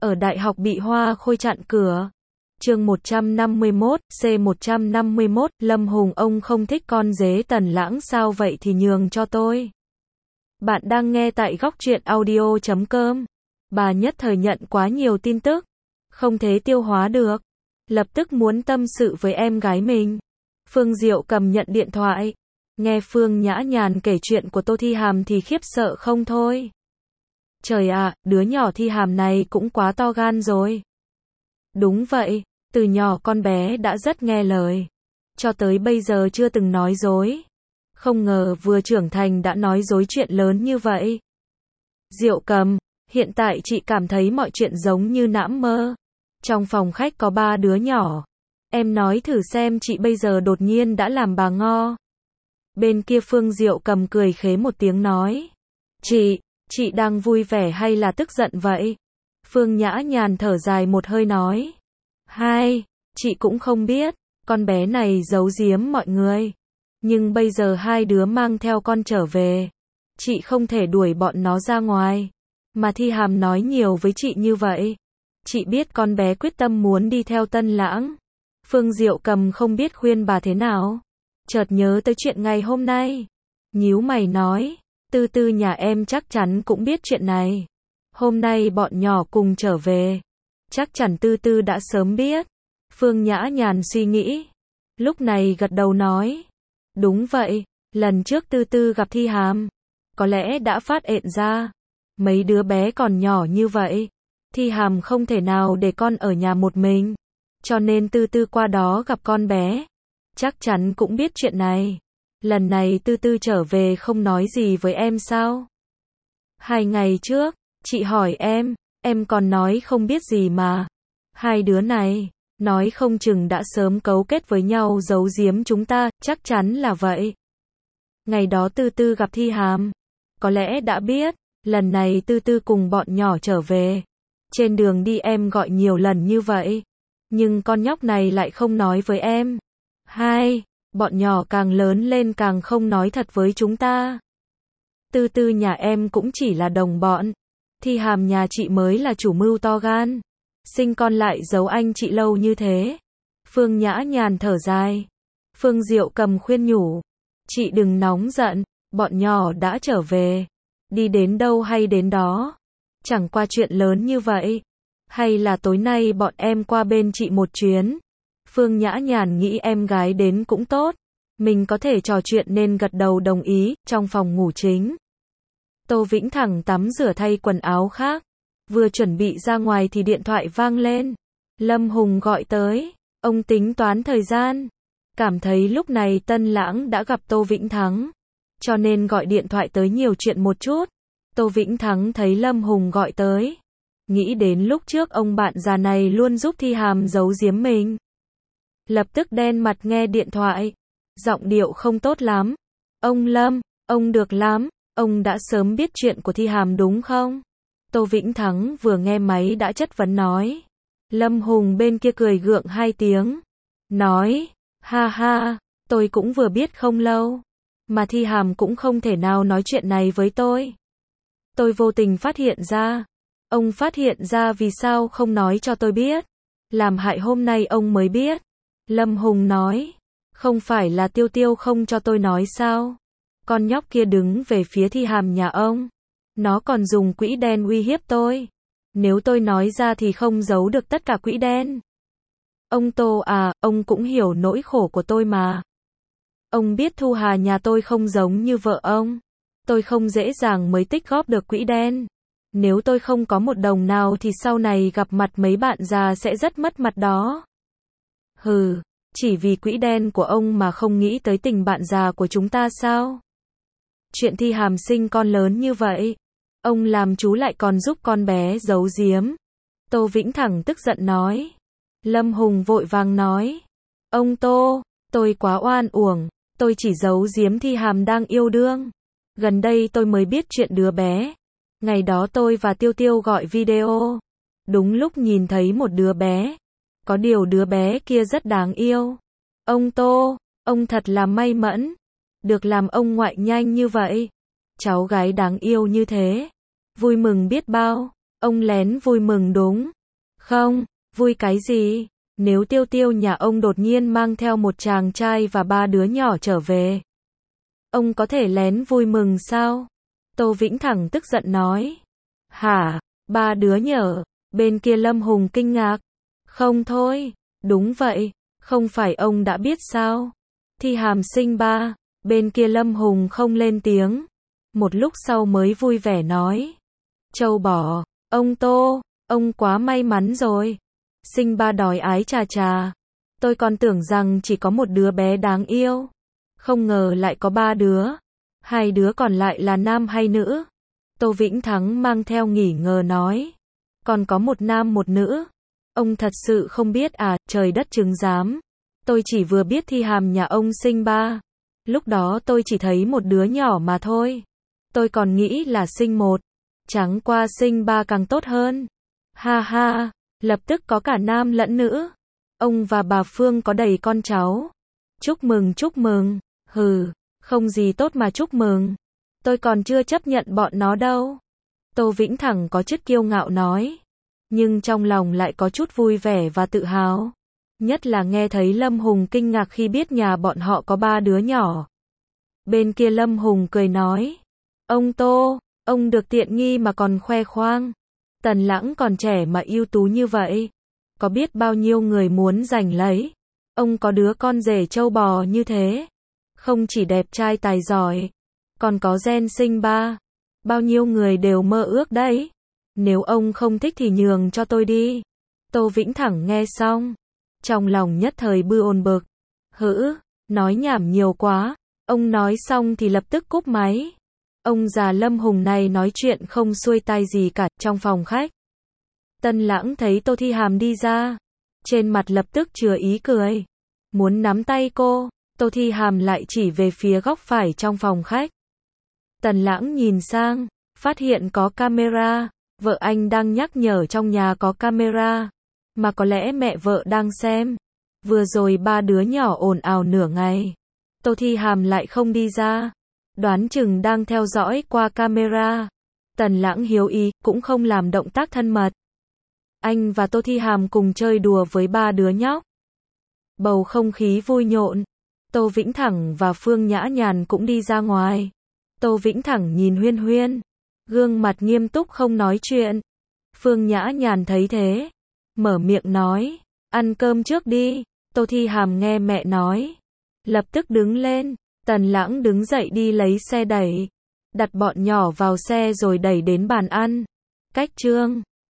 ở đại học bị Hoa Khôi chặn cửa. Chương 151, C151, Lâm Hùng ông không thích con dế Tần Lãng sao vậy thì nhường cho tôi. Bạn đang nghe tại góc truyện audio.com. Bà nhất thời nhận quá nhiều tin tức, không thể tiêu hóa được, lập tức muốn tâm sự với em gái mình. Phương Diệu cầm nhận điện thoại, nghe Phương Nhã Nhàn kể chuyện của Tô Thi Hàm thì khiếp sợ không thôi. Trời ạ, đứa nhỏ Thi Hàm này cũng quá to gan rồi. Đúng vậy, từ nhỏ con bé đã rất nghe lời, cho tới bây giờ chưa từng nói dối. Không ngờ vừa trưởng thành đã nói dối chuyện lớn như vậy. Diệu cầm, hiện tại chị cảm thấy mọi chuyện giống như nãm mơ. Trong phòng khách có 3 đứa nhỏ. Em nói thử xem chị bây giờ đột nhiên đã làm bà ngo. Bên kia Phương Diệu cầm cười khế một tiếng nói. Chị đang vui vẻ hay là tức giận vậy? Phương Nhã Nhàn thở dài một hơi nói. Chị cũng không biết, con bé này giấu giếm mọi người. Nhưng bây giờ 2 đứa mang theo con trở về. Chị không thể đuổi bọn nó ra ngoài. Mà Thi Hàm nói nhiều với chị như vậy. Chị biết con bé quyết tâm muốn đi theo Tân Lãng. Phương Diệu cầm không biết khuyên bà thế nào. Chợt nhớ tới chuyện ngày hôm nay. Nhíu mày nói. Tư Tư nhà em chắc chắn cũng biết chuyện này. Hôm nay bọn nhỏ cùng trở về. Chắc chắn Tư Tư đã sớm biết. Phương Nhã Nhàn suy nghĩ. Lúc này gật đầu nói. Đúng vậy, lần trước Tư Tư gặp Thi Hàm. Có lẽ đã phát hiện ra. Mấy đứa bé còn nhỏ như vậy. Thi Hàm không thể nào để con ở nhà một mình. Cho nên Tư Tư qua đó gặp con bé. Chắc chắn cũng biết chuyện này. Lần này Tư Tư trở về không nói gì với em sao? 2 ngày trước, chị hỏi em còn nói không biết gì mà. 2 đứa này, nói không chừng đã sớm cấu kết với nhau giấu giếm chúng ta, chắc chắn là vậy. Ngày đó Tư Tư gặp Thi Hàm, có lẽ đã biết, lần này Tư Tư cùng bọn nhỏ trở về. Trên đường đi em gọi nhiều lần như vậy, nhưng con nhóc này lại không nói với em. Bọn nhỏ càng lớn lên càng không nói thật với chúng ta. Tư Tư nhà em cũng chỉ là đồng bọn. Thi Hàm nhà chị mới là chủ mưu to gan. Sinh con lại giấu anh chị lâu như thế. Phương Nhã Nhàn thở dài. Phương Diệu cầm khuyên nhủ. Chị đừng nóng giận, bọn nhỏ đã trở về. Đi đến đâu hay đến đó. Chẳng qua chuyện lớn như vậy. Hay là tối nay bọn em qua bên chị một chuyến. Phương Nhã Nhàn nghĩ em gái đến cũng tốt. Mình có thể trò chuyện nên gật đầu đồng ý. Trong phòng ngủ chính, Tô Vĩnh Thẳng tắm rửa thay quần áo khác. Vừa chuẩn bị ra ngoài thì điện thoại vang lên. Lâm Hùng gọi tới. Ông tính toán thời gian. Cảm thấy lúc này Tân Lãng đã gặp Tô Vĩnh Thắng. Cho nên gọi điện thoại tới nhiều chuyện một chút. Tô Vĩnh Thắng thấy Lâm Hùng gọi tới. Nghĩ đến lúc trước ông bạn già này luôn giúp Thi Hàm giấu giếm mình. Lập tức đen mặt nghe điện thoại. Giọng điệu không tốt lắm. Ông Lâm, ông được lắm. Ông đã sớm biết chuyện của Thi Hàm đúng không? Tô Vĩnh Thắng vừa nghe máy đã chất vấn nói. Lâm Hùng bên kia cười gượng 2 tiếng. Nói, ha, tôi cũng vừa biết không lâu. Mà Thi Hàm cũng không thể nào nói chuyện này với tôi. Tôi vô tình phát hiện ra. Ông phát hiện ra vì sao không nói cho tôi biết. Làm hại hôm nay ông mới biết. Lâm Hùng nói. Không phải là Tiêu Tiêu không cho tôi nói sao? Con nhóc kia đứng về phía Thi Hàm nhà ông. Nó còn dùng quỹ đen uy hiếp tôi. Nếu tôi nói ra thì không giấu được tất cả quỹ đen. Ông Tô à, ông cũng hiểu nỗi khổ của tôi mà. Ông biết Thu Hà nhà tôi không giống như vợ ông. Tôi không dễ dàng mới tích góp được quỹ đen. Nếu tôi không có một đồng nào thì sau này gặp mặt mấy bạn già sẽ rất mất mặt đó. Hừ, chỉ vì quỹ đen của ông mà không nghĩ tới tình bạn già của chúng ta sao? Chuyện Thi Hàm sinh con lớn như vậy. Ông làm chú lại còn giúp con bé giấu giếm. Tô Vĩnh Thẳng tức giận nói. Lâm Hùng vội vàng nói. Ông Tô, tôi quá oan uổng. Tôi chỉ giấu giếm Thi Hàm đang yêu đương. Gần đây tôi mới biết chuyện đứa bé. Ngày đó tôi và Tiêu Tiêu gọi video. Đúng lúc nhìn thấy một đứa bé. Có điều đứa bé kia rất đáng yêu. Ông Tô, ông thật là may mắn. Được làm ông ngoại nhanh như vậy. Cháu gái đáng yêu như thế. Vui mừng biết bao. Ông lén vui mừng đúng không? Vui cái gì? Nếu Tiêu Tiêu nhà ông đột nhiên mang theo một chàng trai và 3 đứa nhỏ trở về, ông có thể lén vui mừng sao? Tô Vĩnh Thẳng tức giận nói. Hả? 3 đứa nhở? Bên kia Lâm Hùng kinh ngạc. Không thôi. Đúng vậy. Không phải ông đã biết sao? Thi Hàm sinh 3. Bên kia Lâm Hùng không lên tiếng. Một lúc sau mới vui vẻ nói. Trâu bò. Ông Tô. Ông quá may mắn rồi. Sinh 3 đói ái chà chà. Tôi còn tưởng rằng chỉ có một đứa bé đáng yêu. Không ngờ lại có 3 đứa. 2 đứa còn lại là nam hay nữ? Tô Vĩnh Thắng mang theo nghỉ ngờ nói. Còn có một nam một nữ. Ông thật sự không biết à? Trời đất chứng giám. Tôi chỉ vừa biết Thi Hàm nhà ông sinh 3. Lúc đó tôi chỉ thấy một đứa nhỏ mà thôi. Tôi còn nghĩ là sinh 1. Chẳng qua sinh 3 càng tốt hơn. Ha ha, lập tức có cả nam lẫn nữ. Ông và bà Phương có đầy con cháu. Chúc mừng chúc mừng. Hừ, không gì tốt mà chúc mừng. Tôi còn chưa chấp nhận bọn nó đâu. Tô Vĩnh Thẳng có chút kiêu ngạo nói. Nhưng trong lòng lại có chút vui vẻ và tự hào. Nhất là nghe thấy Lâm Hùng kinh ngạc khi biết nhà bọn họ có 3 đứa nhỏ. Bên kia Lâm Hùng cười nói. Ông Tô, ông được tiện nghi mà còn khoe khoang. Tần Lãng còn trẻ mà ưu tú như vậy. Có biết bao nhiêu người muốn giành lấy. Ông có đứa con rể trâu bò như thế. Không chỉ đẹp trai tài giỏi, còn có gen sinh 3. Bao nhiêu người đều mơ ước đấy. Nếu ông không thích thì nhường cho tôi đi. Tô Vĩnh Thẳng nghe xong. Trong lòng nhất thời bư bực. Hữ, nói nhảm nhiều quá. Ông nói xong thì lập tức cúp máy. Ông già Lâm Hùng này nói chuyện không xuôi tai gì cả. Trong phòng khách, Tân Lãng thấy Tô Thi Hàm đi ra. Trên mặt lập tức chứa ý cười. Muốn nắm tay cô. Tô Thi Hàm lại chỉ về phía góc phải trong phòng khách. Tần Lãng nhìn sang, phát hiện có camera. Vợ anh đang nhắc nhở trong nhà có camera. Mà có lẽ mẹ vợ đang xem. Vừa rồi 3 đứa nhỏ ồn ào nửa ngày. Tô Thi Hàm lại không đi ra. Đoán chừng đang theo dõi qua camera. Tần Lãng hiếu ý, cũng không làm động tác thân mật. Anh và Tô Thi Hàm cùng chơi đùa với 3 đứa nhóc. Bầu không khí vui nhộn. Tô Vĩnh Thẳng và Phương Nhã Nhàn cũng đi ra ngoài. Tô Vĩnh Thẳng nhìn Huyên Huyên. Gương mặt nghiêm túc không nói chuyện. Phương Nhã Nhàn thấy thế. Mở miệng nói. Ăn cơm trước đi. Tô Thi Hàm nghe mẹ nói. Lập tức đứng lên. Tần Lãng đứng dậy đi lấy xe đẩy. Đặt bọn nhỏ vào xe rồi đẩy đến bàn ăn. Cách chương